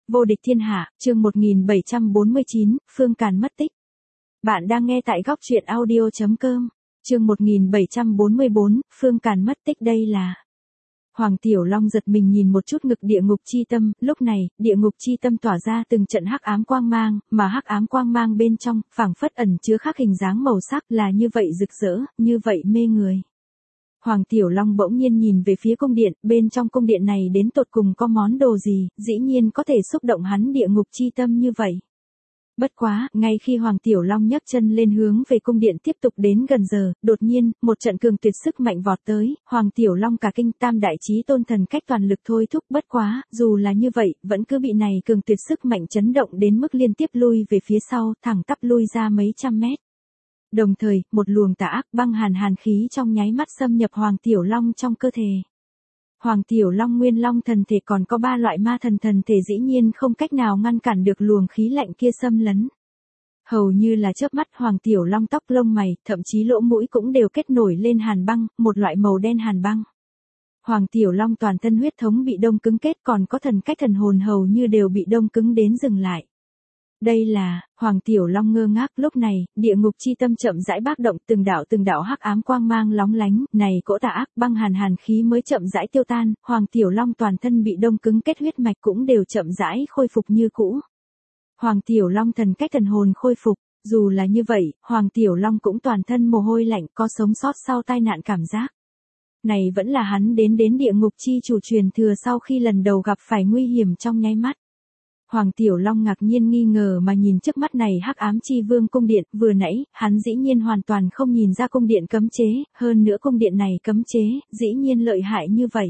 Vô địch thiên hạ, chương 1749, Phương Càn mất tích. Bạn đang nghe tại góc truyện audio.com. Chương 1744, Phương Càn mất tích. Đây là Hoàng Tiểu Long giật mình nhìn một chút ngực địa ngục chi tâm, lúc này, địa ngục chi tâm tỏa ra từng trận hắc ám quang mang, mà hắc ám quang mang bên trong, phảng phất ẩn chứa khắc hình dáng màu sắc là như vậy rực rỡ, như vậy mê người. Hoàng Tiểu Long bỗng nhiên nhìn về phía cung điện, bên trong cung điện này đến tột cùng có món đồ gì, dĩ nhiên có thể xúc động hắn địa ngục chi tâm như vậy. Bất quá, ngay khi Hoàng Tiểu Long nhấc chân lên hướng về cung điện tiếp tục đến gần giờ, đột nhiên, một trận cường tuyệt sức mạnh vọt tới, Hoàng Tiểu Long cả kinh tam đại chí tôn thần cách toàn lực thôi thúc. Bất quá, dù là như vậy, vẫn cứ bị này cường tuyệt sức mạnh chấn động đến mức liên tiếp lui về phía sau, thẳng tắp lui ra mấy trăm mét. Đồng thời, một luồng tà ác băng hàn khí trong nháy mắt xâm nhập Hoàng Tiểu Long trong cơ thể. Hoàng Tiểu Long nguyên long thần thể còn có 3 loại ma thần thần thể dĩ nhiên không cách nào ngăn cản được luồng khí lạnh kia xâm lấn. Hầu như là chớp mắt Hoàng Tiểu Long tóc lông mày, thậm chí lỗ mũi cũng đều kết nổi lên hàn băng, một loại màu đen hàn băng. Hoàng Tiểu Long toàn thân huyết thống bị đông cứng kết, còn có thần cách thần hồn hầu như đều bị đông cứng đến dừng lại. Đây là, Hoàng Tiểu Long ngơ ngác. Lúc này, địa ngục chi tâm chậm rãi bác động, từng đạo hắc ám quang mang lóng lánh, này cỗ tà ác băng hàn khí mới chậm rãi tiêu tan, Hoàng Tiểu Long toàn thân bị đông cứng kết huyết mạch cũng đều chậm rãi khôi phục như cũ. Hoàng Tiểu Long thần cách thần hồn khôi phục, dù là như vậy, Hoàng Tiểu Long cũng toàn thân mồ hôi lạnh, có sống sót sau tai nạn cảm giác. Này vẫn là hắn đến địa ngục chi chủ truyền thừa sau khi lần đầu gặp phải nguy hiểm trong nháy mắt. Hoàng Tiểu Long ngạc nhiên nghi ngờ mà nhìn trước mắt này hắc ám chi vương cung điện, vừa nãy, hắn dĩ nhiên hoàn toàn không nhìn ra cung điện cấm chế, hơn nữa cung điện này cấm chế, dĩ nhiên lợi hại như vậy.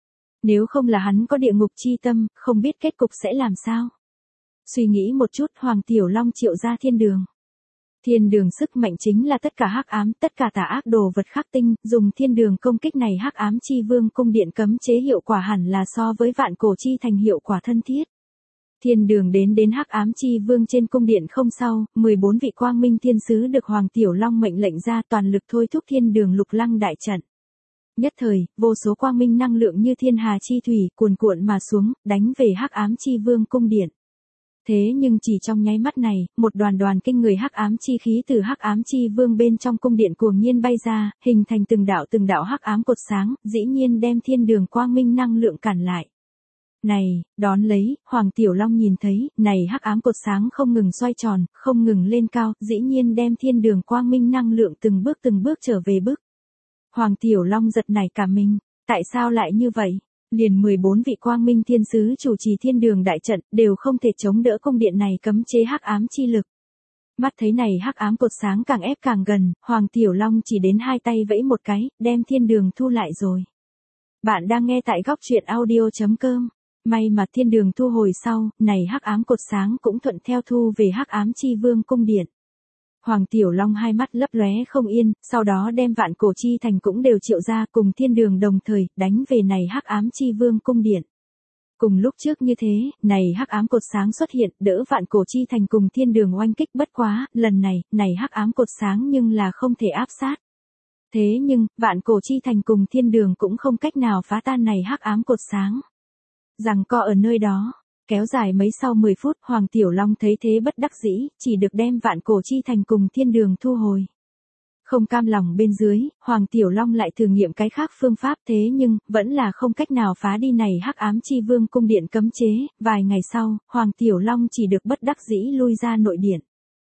Nếu không là hắn có địa ngục chi tâm, không biết kết cục sẽ làm sao. Suy nghĩ một chút, Hoàng Tiểu Long triệu ra thiên đường. Thiên đường sức mạnh chính là tất cả hắc ám, tất cả tà ác đồ vật khắc tinh, dùng thiên đường công kích này hắc ám chi vương cung điện cấm chế hiệu quả hẳn là so với vạn cổ chi thành hiệu quả thân thiết. Thiên đường đến hắc ám chi vương trên cung điện không sau, 14 vị quang minh thiên sứ được Hoàng Tiểu Long mệnh lệnh ra toàn lực thôi thúc thiên đường lục lăng đại trận. Nhất thời, vô số quang minh năng lượng như thiên hà chi thủy cuồn cuộn mà xuống, đánh về hắc ám chi vương cung điện. Thế nhưng chỉ trong nháy mắt này, một đoàn kinh người hắc ám chi khí từ hắc ám chi vương bên trong cung điện cuồng nhiên bay ra, hình thành từng đạo hắc ám cột sáng, dĩ nhiên đem thiên đường quang minh năng lượng cản lại. Này, đón lấy, Hoàng Tiểu Long nhìn thấy, này hắc ám cột sáng không ngừng xoay tròn, không ngừng lên cao, dĩ nhiên đem thiên đường quang minh năng lượng từng bước trở về bức. Hoàng Tiểu Long giật nảy cả mình, tại sao lại như vậy? Liền 14 vị quang minh thiên sứ chủ trì thiên đường đại trận, đều không thể chống đỡ cung điện này cấm chế hắc ám chi lực. Mắt thấy này hắc ám cột sáng càng ép càng gần, Hoàng Tiểu Long chỉ đến hai tay vẫy một cái, đem thiên đường thu lại rồi. Bạn đang nghe tại góc truyện audio.com. May mà thiên đường thu hồi sau, này hắc ám cột sáng cũng thuận theo thu về hắc ám chi vương cung điện. Hoàng Tiểu Long hai mắt lấp lóe không yên, sau đó đem vạn cổ chi thành cũng đều triệu ra cùng thiên đường đồng thời, đánh về này hắc ám chi vương cung điện. Cùng lúc trước như thế, này hắc ám cột sáng xuất hiện, đỡ vạn cổ chi thành cùng thiên đường oanh kích. Bất quá, lần này hắc ám cột sáng nhưng là không thể áp sát. Thế nhưng, vạn cổ chi thành cùng thiên đường cũng không cách nào phá tan này hắc ám cột sáng. Rằng co ở nơi đó, kéo dài mấy sau 10 phút, Hoàng Tiểu Long thấy thế bất đắc dĩ, chỉ được đem vạn cổ chi thành cùng thiên đường thu hồi. Không cam lòng bên dưới, Hoàng Tiểu Long lại thử nghiệm cái khác phương pháp, thế nhưng, vẫn là không cách nào phá đi này hắc ám chi vương cung điện cấm chế. Vài ngày sau, Hoàng Tiểu Long chỉ được bất đắc dĩ lui ra nội điện.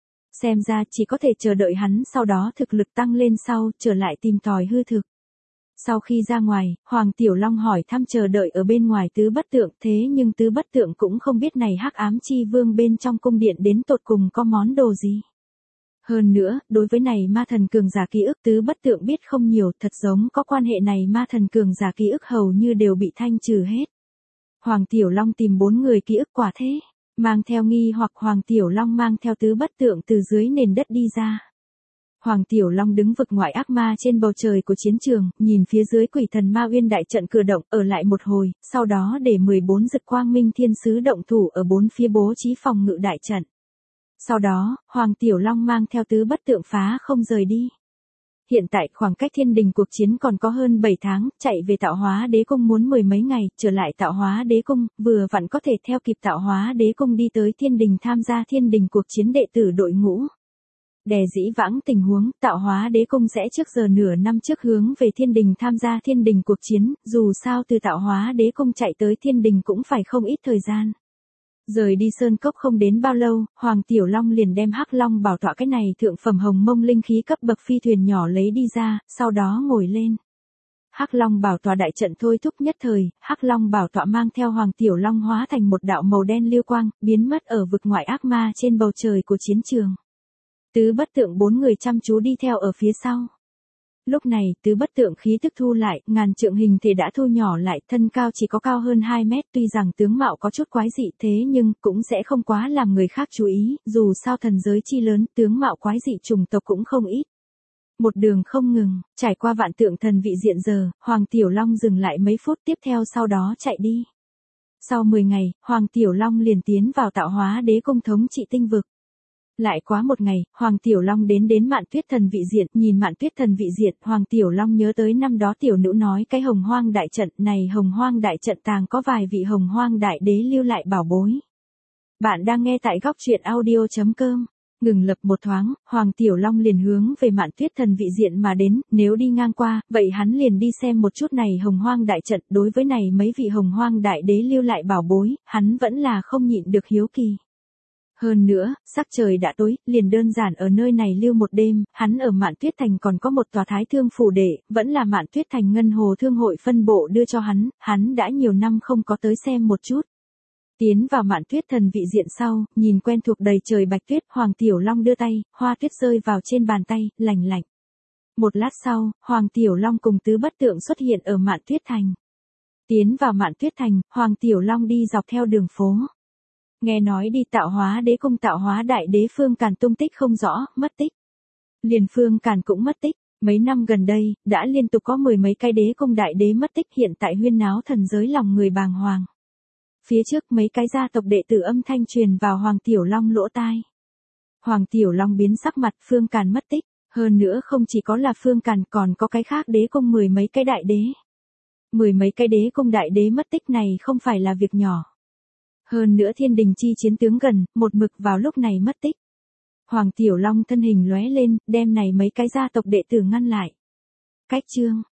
Xem ra chỉ có thể chờ đợi hắn sau đó thực lực tăng lên sau, trở lại tìm tòi hư thực. Sau khi ra ngoài, Hoàng Tiểu Long hỏi thăm chờ đợi ở bên ngoài Tứ Bất Tượng, thế nhưng Tứ Bất Tượng cũng không biết này hắc ám chi vương bên trong cung điện đến tột cùng có món đồ gì. Hơn nữa, đối với này ma thần cường giả ký ức Tứ Bất Tượng biết không nhiều, thật giống có quan hệ này ma thần cường giả ký ức hầu như đều bị thanh trừ hết. Hoàng Tiểu Long tìm 4 người ký ức quả thế, mang theo nghi hoặc Hoàng Tiểu Long mang theo Tứ Bất Tượng từ dưới nền đất đi ra. Hoàng Tiểu Long đứng vực ngoại ác ma trên bầu trời của chiến trường, nhìn phía dưới quỷ thần ma uyên đại trận cử động, ở lại một hồi, sau đó để 14 dực quang minh thiên sứ động thủ ở 4 phía bố trí phòng ngự đại trận. Sau đó, Hoàng Tiểu Long mang theo Tứ Bất Tượng phá không rời đi. Hiện tại khoảng cách thiên đình cuộc chiến còn có hơn 7 tháng, chạy về Tạo Hóa Đế Cung muốn mười mấy ngày, trở lại Tạo Hóa Đế Cung, vừa vặn có thể theo kịp Tạo Hóa Đế Cung đi tới thiên đình tham gia thiên đình cuộc chiến đệ tử đội ngũ. Đè dĩ vãng tình huống, Tạo Hóa Đế Cung sẽ trước giờ nửa năm trước hướng về thiên đình tham gia thiên đình cuộc chiến, dù sao từ Tạo Hóa Đế Cung chạy tới thiên đình cũng phải không ít thời gian. Rời đi sơn cốc không đến bao lâu, Hoàng Tiểu Long liền đem Hắc Long bảo tọa cái này thượng phẩm hồng mông linh khí cấp bậc phi thuyền nhỏ lấy đi ra, sau đó ngồi lên. Hắc Long bảo tọa đại trận thôi thúc nhất thời, Hắc Long bảo tọa mang theo Hoàng Tiểu Long hóa thành một đạo màu đen lưu quang, biến mất ở vực ngoại ác ma trên bầu trời của chiến trường. Tứ Bất Tượng 4 người chăm chú đi theo ở phía sau. Lúc này, Tứ Bất Tượng khí tức thu lại, ngàn trượng hình thể đã thu nhỏ lại, thân cao chỉ có cao hơn 2 mét, tuy rằng tướng mạo có chút quái dị thế nhưng cũng sẽ không quá làm người khác chú ý, dù sao thần giới chi lớn, tướng mạo quái dị chủng tộc cũng không ít. Một đường không ngừng, trải qua vạn tượng thần vị diện giờ, Hoàng Tiểu Long dừng lại mấy phút tiếp theo sau đó chạy đi. Sau 10 ngày, Hoàng Tiểu Long liền tiến vào Tạo Hóa Đế Cung thống trị tinh vực. Lại quá một ngày, Hoàng Tiểu Long đến Mạn Tuyết Thần vị diện, nhìn Mạn Tuyết Thần vị diện, Hoàng Tiểu Long nhớ tới năm đó tiểu nữ nói cái Hồng Hoang đại trận này, Hồng Hoang đại trận tàng có vài vị Hồng Hoang đại đế lưu lại bảo bối. Bạn đang nghe tại góc truyện audio.com. Ngừng lập một thoáng, Hoàng Tiểu Long liền hướng về Mạn Tuyết Thần vị diện mà đến, nếu đi ngang qua, vậy hắn liền đi xem một chút này Hồng Hoang đại trận, đối với này mấy vị Hồng Hoang đại đế lưu lại bảo bối, hắn vẫn là không nhịn được hiếu kỳ. Hơn nữa, sắc trời đã tối, liền đơn giản ở nơi này lưu một đêm, hắn ở Mạn Tuyết Thành còn có một tòa Thái Thương phủ đệ, vẫn là Mạn Tuyết Thành Ngân Hồ Thương hội phân bộ đưa cho hắn đã nhiều năm không có tới xem một chút. Tiến vào Mạn Tuyết Thần vị diện sau, nhìn quen thuộc đầy trời bạch tuyết, Hoàng Tiểu Long đưa tay, hoa tuyết rơi vào trên bàn tay, lành lạnh. Một lát sau, Hoàng Tiểu Long cùng Tứ Bất Tượng xuất hiện ở Mạn Tuyết Thành. Tiến vào Mạn Tuyết Thành, Hoàng Tiểu Long đi dọc theo đường phố. Nghe nói đi Tạo Hóa Đế Cung Tạo Hóa đại đế Phương Càn tung tích không rõ, mất tích. Liền Phương Càn cũng mất tích, mấy năm gần đây, đã liên tục có mười mấy cái đế cung đại đế mất tích, hiện tại huyên náo thần giới lòng người bàng hoàng. Phía trước mấy cái gia tộc đệ tử âm thanh truyền vào Hoàng Tiểu Long lỗ tai. Hoàng Tiểu Long biến sắc mặt, Phương Càn mất tích, hơn nữa không chỉ có là Phương Càn còn có cái khác đế cung mười mấy cái đại đế. Mười mấy cái đế cung đại đế mất tích này không phải là việc nhỏ. Hơn nữa thiên đình chi chiến tướng gần, một mực vào lúc này mất tích. Hoàng Tiểu Long thân hình lóe lên, đem này mấy cái gia tộc đệ tử ngăn lại. Cách chương